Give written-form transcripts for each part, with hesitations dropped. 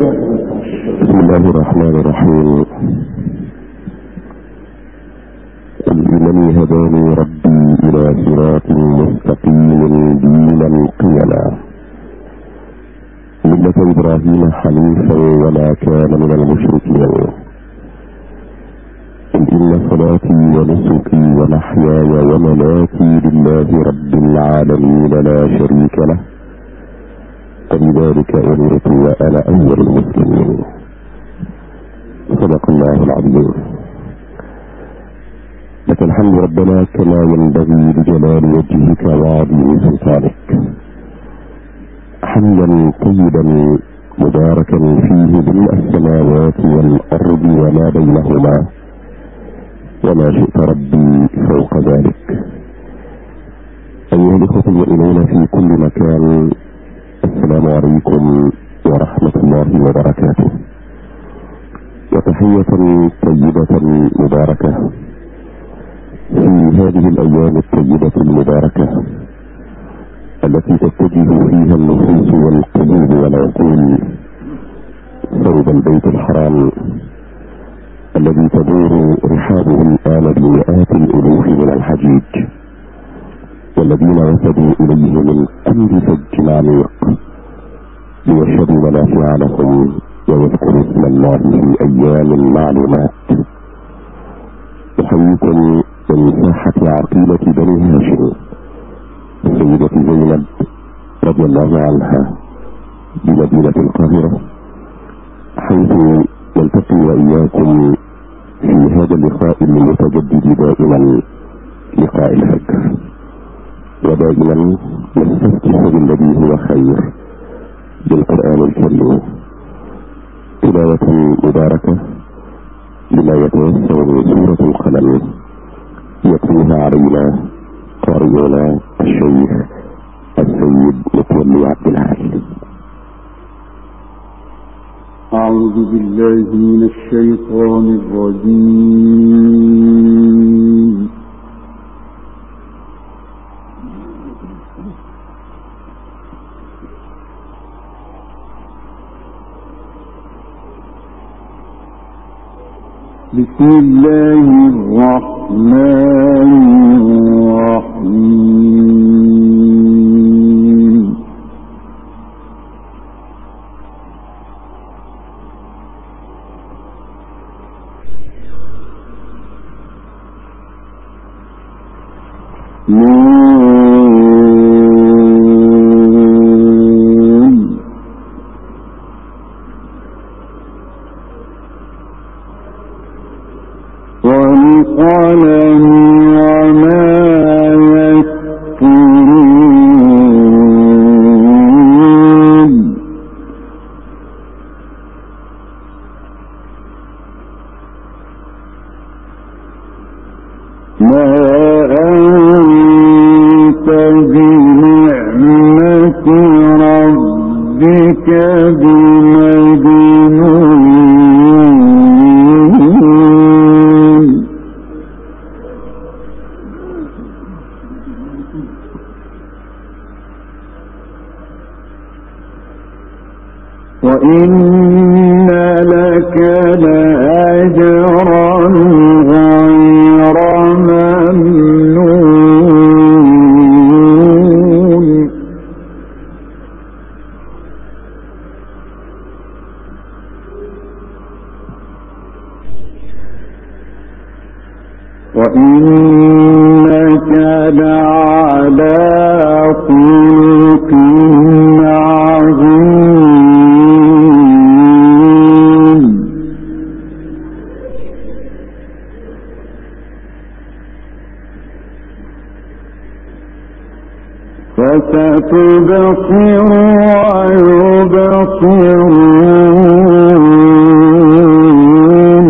بسم الله الرحمن الرحيم. قل إنني هداني ربي إلى صراط مستقيم دينا قيما ملة إبراهيم حنيفا وما كان من المشركين. قل إن صلاتي ونسكي ومحياي ومماتي لله رب العالمين لا شريك له وبذلك أمرت وأنا أول المسلمين. صدق الله العظيم. لك الحمد ربنا كما ينبغي لجلال وجهك وعظيم سلطانك، حمدا طيبا مباركا فيه ملء السماوات والأرض وما بينهما وما شئت ربي فوق ذلك. أيها الإخوة المؤمنون في كل مكان، السلام عليكم ورحمة الله وبركاته، وتحية طيبة مباركة في هذه الأيام الطيبة المباركة التي تتجه فيها النفوس والقلوب والعقول صوب البيت الحرام الذي تدور رحابه الآن بمئات الألوف من الحجيج، والذين وصلوا إليه من كل فج عميق ليشهدوا منافع لهم ويذكروا اسم الله في أيام معلومات. أحييكم من ساحة عقيلة بني هاشم السيدة زينب رضي الله عنها بمدينة القاهرة، حيث نلتقي وإياكم في هذا اللقاء المتجدد دائما، لقاء الفجر، ودائما نستفتح بالذي هو خير بالقرآن الكريم، تلاوة مباركة لما يتيسر من سورة القلم يتلوها علينا قارئنا الشيخ السيد متولي عبد العال. أعوذ بالله من الشيطان الرجيم. بسم الله الرحمن الرحيم. وإن لك لأجرا غير ممنون. وإنك لعلى خلق عظيم. فستبصر ويبصرون.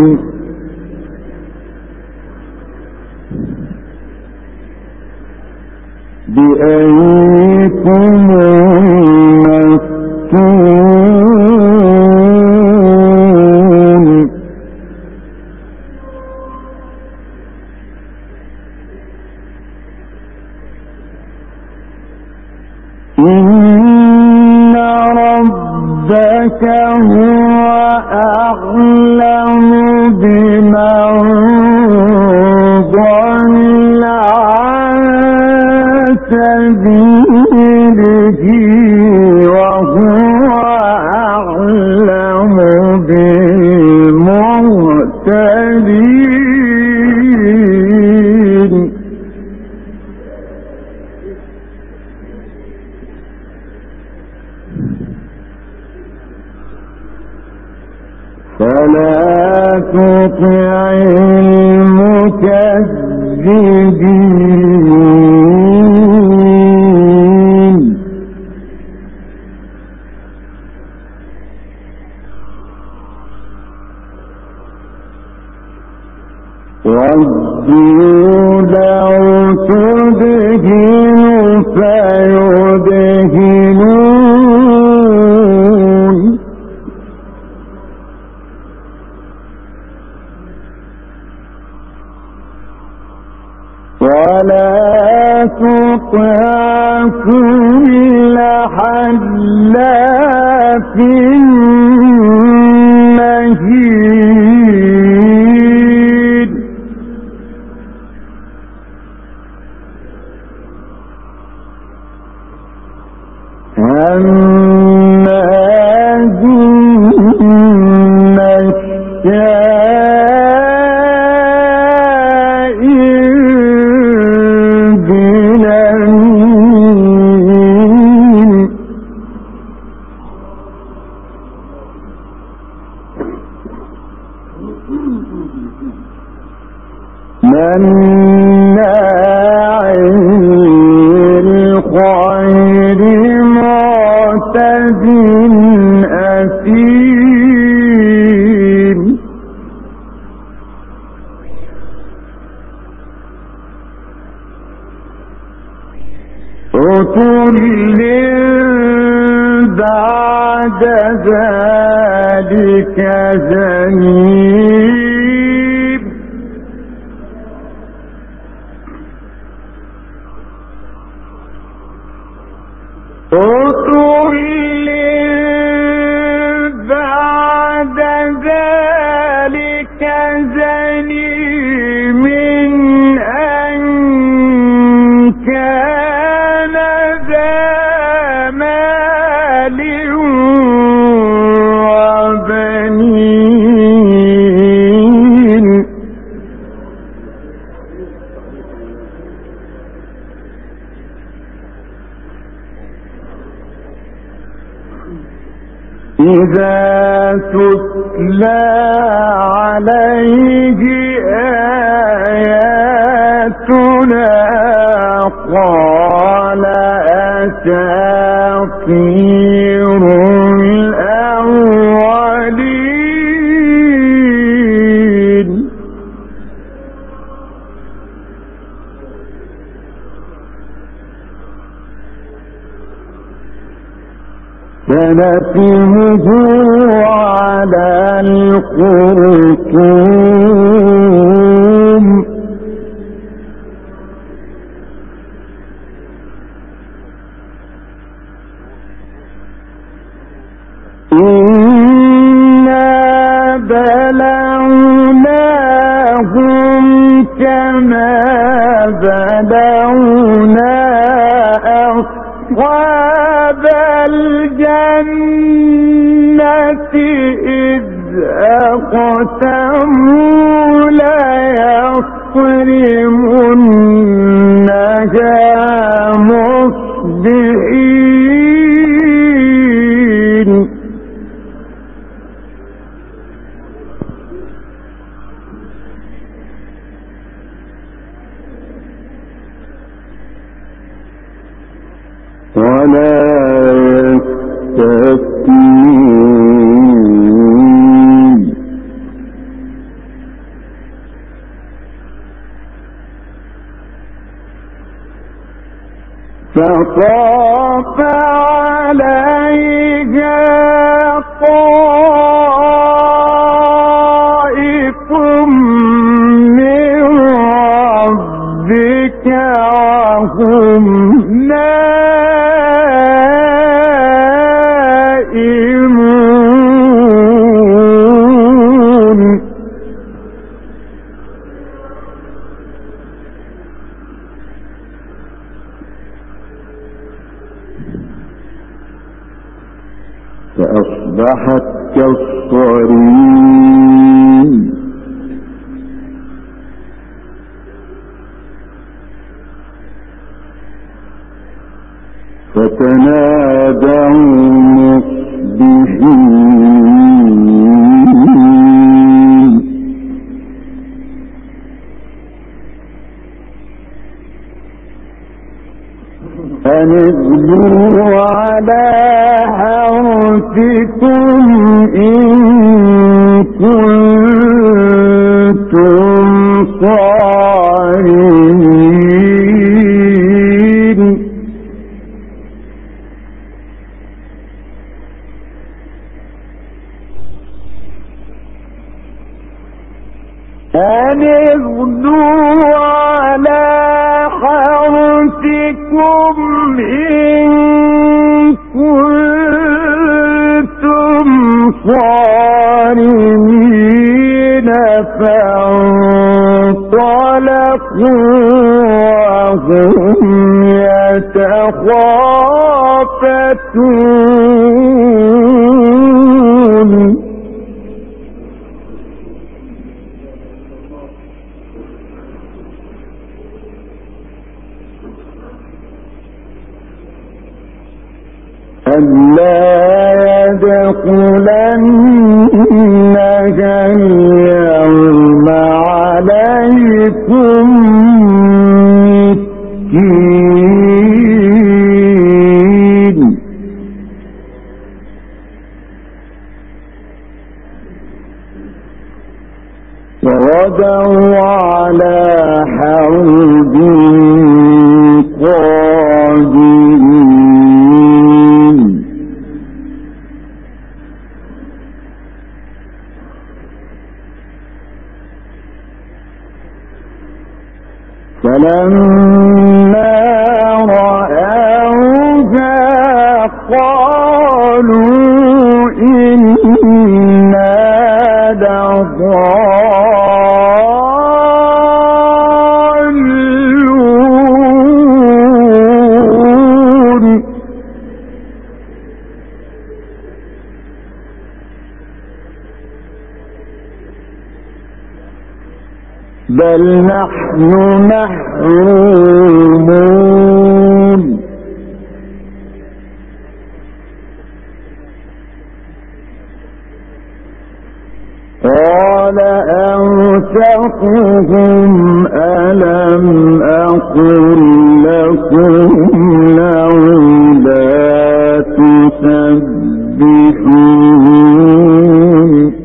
بأيكم المفتون. إن ربك أعلم بمن ضل عن سبيله وهو أعلم بالمهتدين. فلا تطع المكذبين. وَدُّوا لَوْ تُدْهِنُ فَيُدْهِنُونَ وَلَا تُطِعْ كُلَّ حَلَّافٍ مَّهِينٍ. هَمَّازٍ مَّشَّاءٍ بِنَمِيمٍ. مَّنَّاعٍ لِّلْخَيْرِ مُعْتَدٍ أَثِيمٍ. عُتُلٍّ بَعْدَ ذَلِكَ زَنِيمٍ. عُتُلٍّ بَعْدَ ذَلِكَ زَنِيمٍ أَن كَانَ ذَا مَالٍ وَبَنِينَ. إِذَا تُتْلَى عَلَيْهِ آيَاتُنَا قَالَ أَسَاطِيرُ الْأَوَّلِينَ. سنسمه على الخرطوم. إنا بلوناهم كما بلونا أصحاب الجنة إذ أقسموا ليصرمنها مصبحين. ولا يستثنون. فطاف عليها طائف من ربك وهم نائمون. فأصبحت كالصريم فتنادوا مصبحين أن اغدوا على حرثكم إن كنتم صارمين أن اغدوا على حرثكم إن كنتم صارمين فانطلقوا وهم يتخافتون ألا يدخلنها اليوم عليكم مسكين وغدوا على حرد قادرين فلما رأوها قالوا إنا لضالون بل نحن محرومون قال أوسطهم ألم أقل لكم لولا تسبحون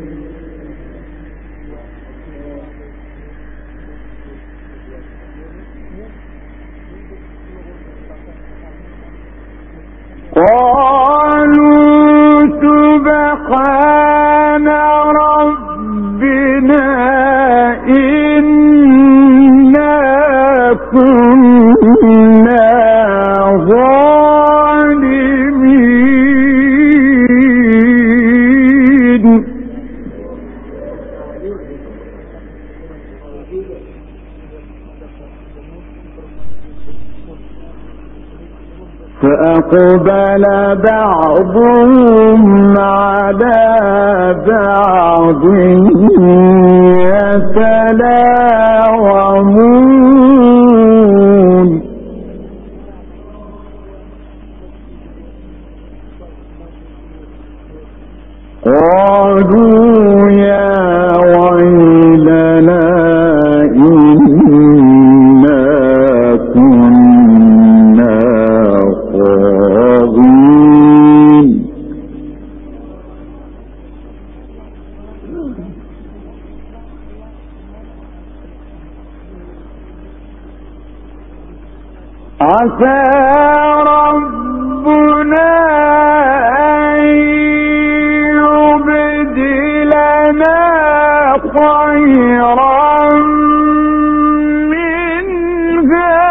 قالوا سبحان ربنا إنا كنا ظالمين فأقبل بعضهم على بعض يتلاومون قالوا يا ويلنا إنا كنا طاغين عسى ربنا أن يبدلنا خيرا منها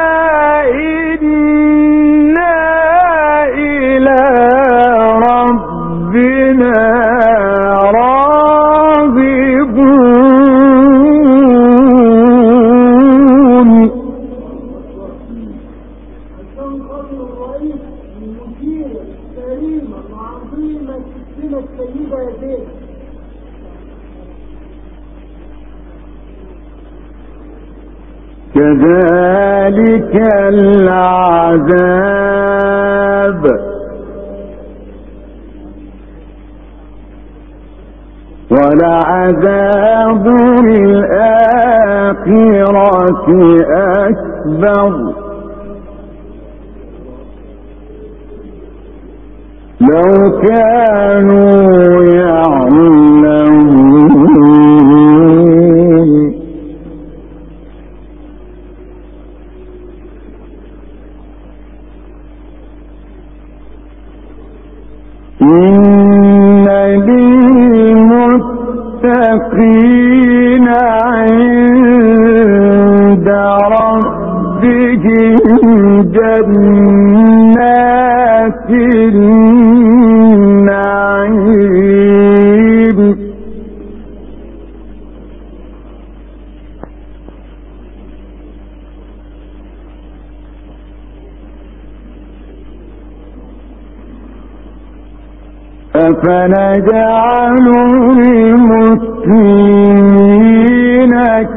إنا إلى ربنا راغبون. الرئيس المدير الكريم العظيم كذلك العذاب ولعذاب الآخرة أكبر لو كانوا يعلمون إن للمتقين عند ربهم جنات النعيم أفنجعل المسلمين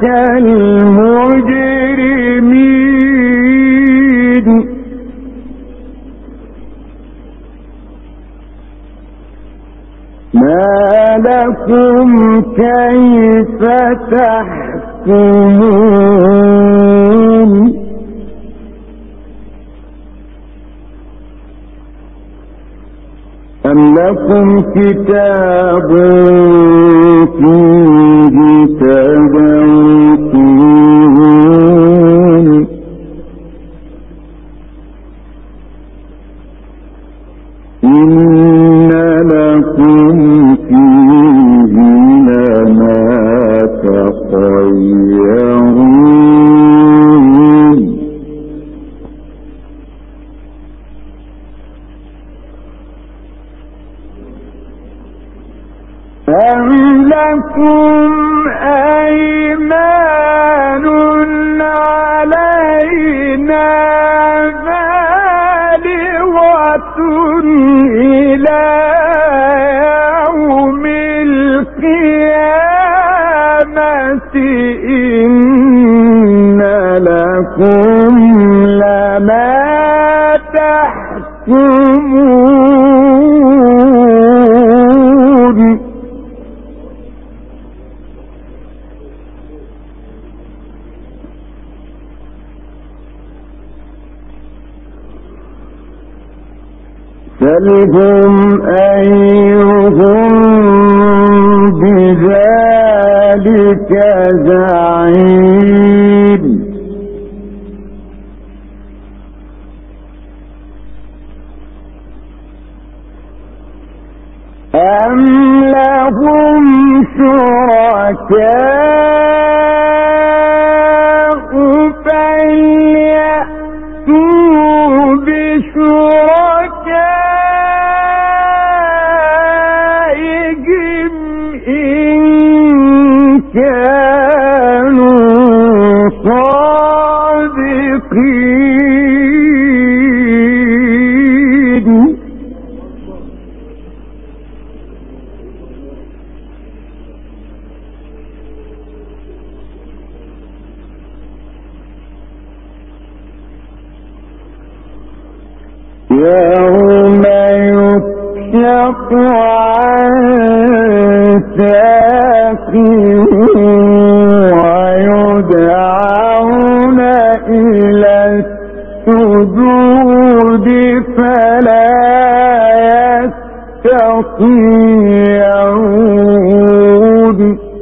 كالمجرمين ما لكم كيف تحكمون أم لكم كتاب فيه تدرسون إن لكم فيه لما تخيرون أم لكم أيمان علينا بالغة إلى يوم القيامة إن لكم لما تحكمون سلهم أيهم بذلك زعيم أم لهم شركاء فليأتوا بشركائهم إن كانوا صادقين يوم يكشف عن ساق ويدعون إلى السجود فلا يستطيعون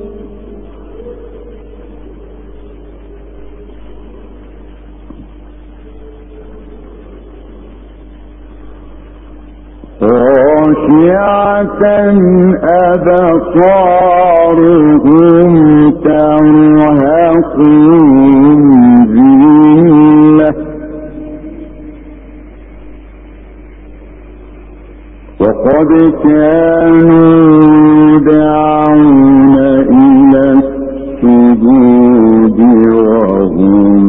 خاشعة أبصارهم ترهقهم ذلة وقد كانوا يدعون إلى السجود وهم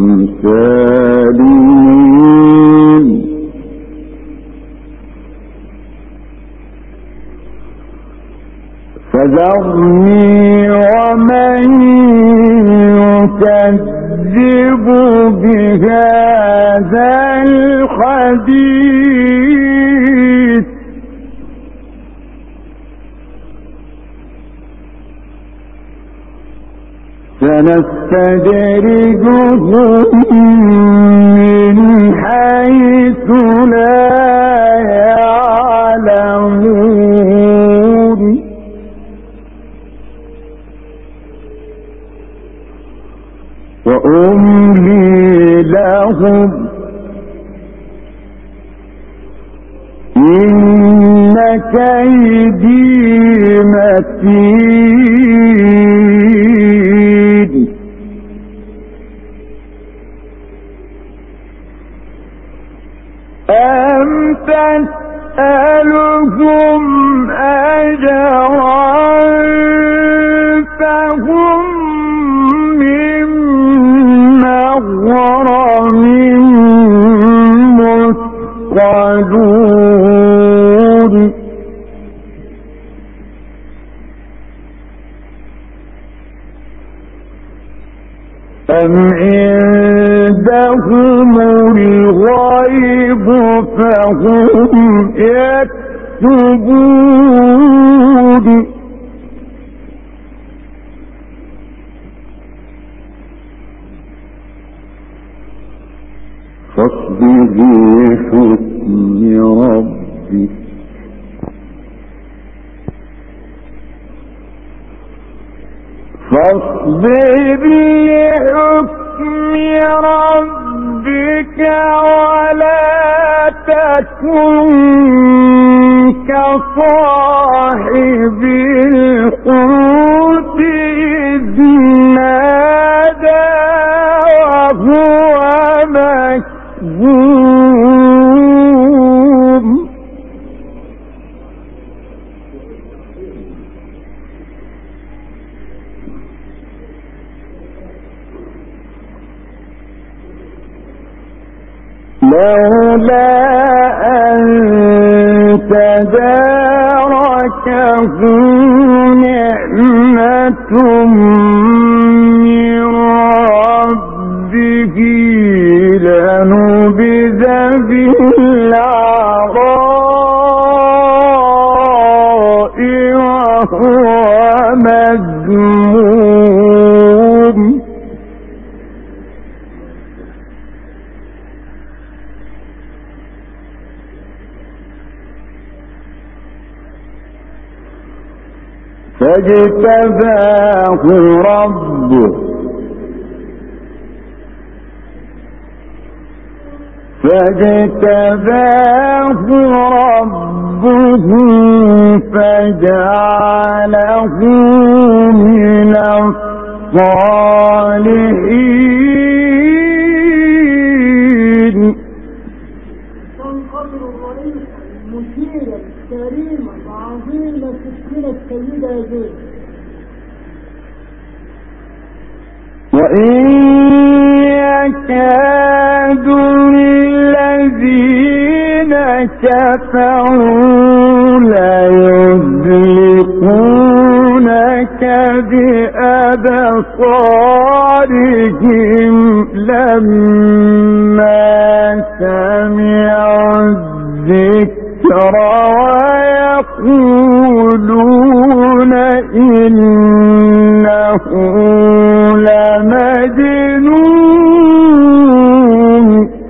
سالمون فذرني ومن يكذب بهذا الحديث سنستدرجهم من حيث لا يعلمون وأملي لهم إن كيدي متين أم تسألهم أجرا فهم من مغرم مثقلون أم عندهم الغيب فهم يكتبون فاصبر لحكم ربك فاصبر لحكم ربك ولا تكن كصاحب الحوت إذ نادى وهو مكظوم لولا أن تداركه نعمة من ربه لنبذ بالعراء وهو مذموم فاجتباه ربه فجعله من الصالحين. تنقدر الرئيس المثيرة الكريمة العظيمة السكينة السيدة زين. وإن يكاد الذين كفروا ليزلقونك بأبصارهم لما سمعوا الذكر ويقولون إنه لمجنون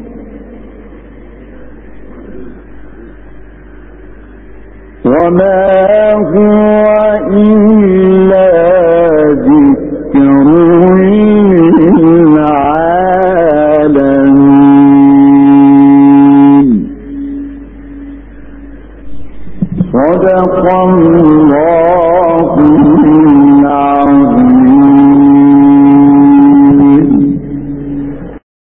وما هو إلا ذكر للعالمين. صدق الله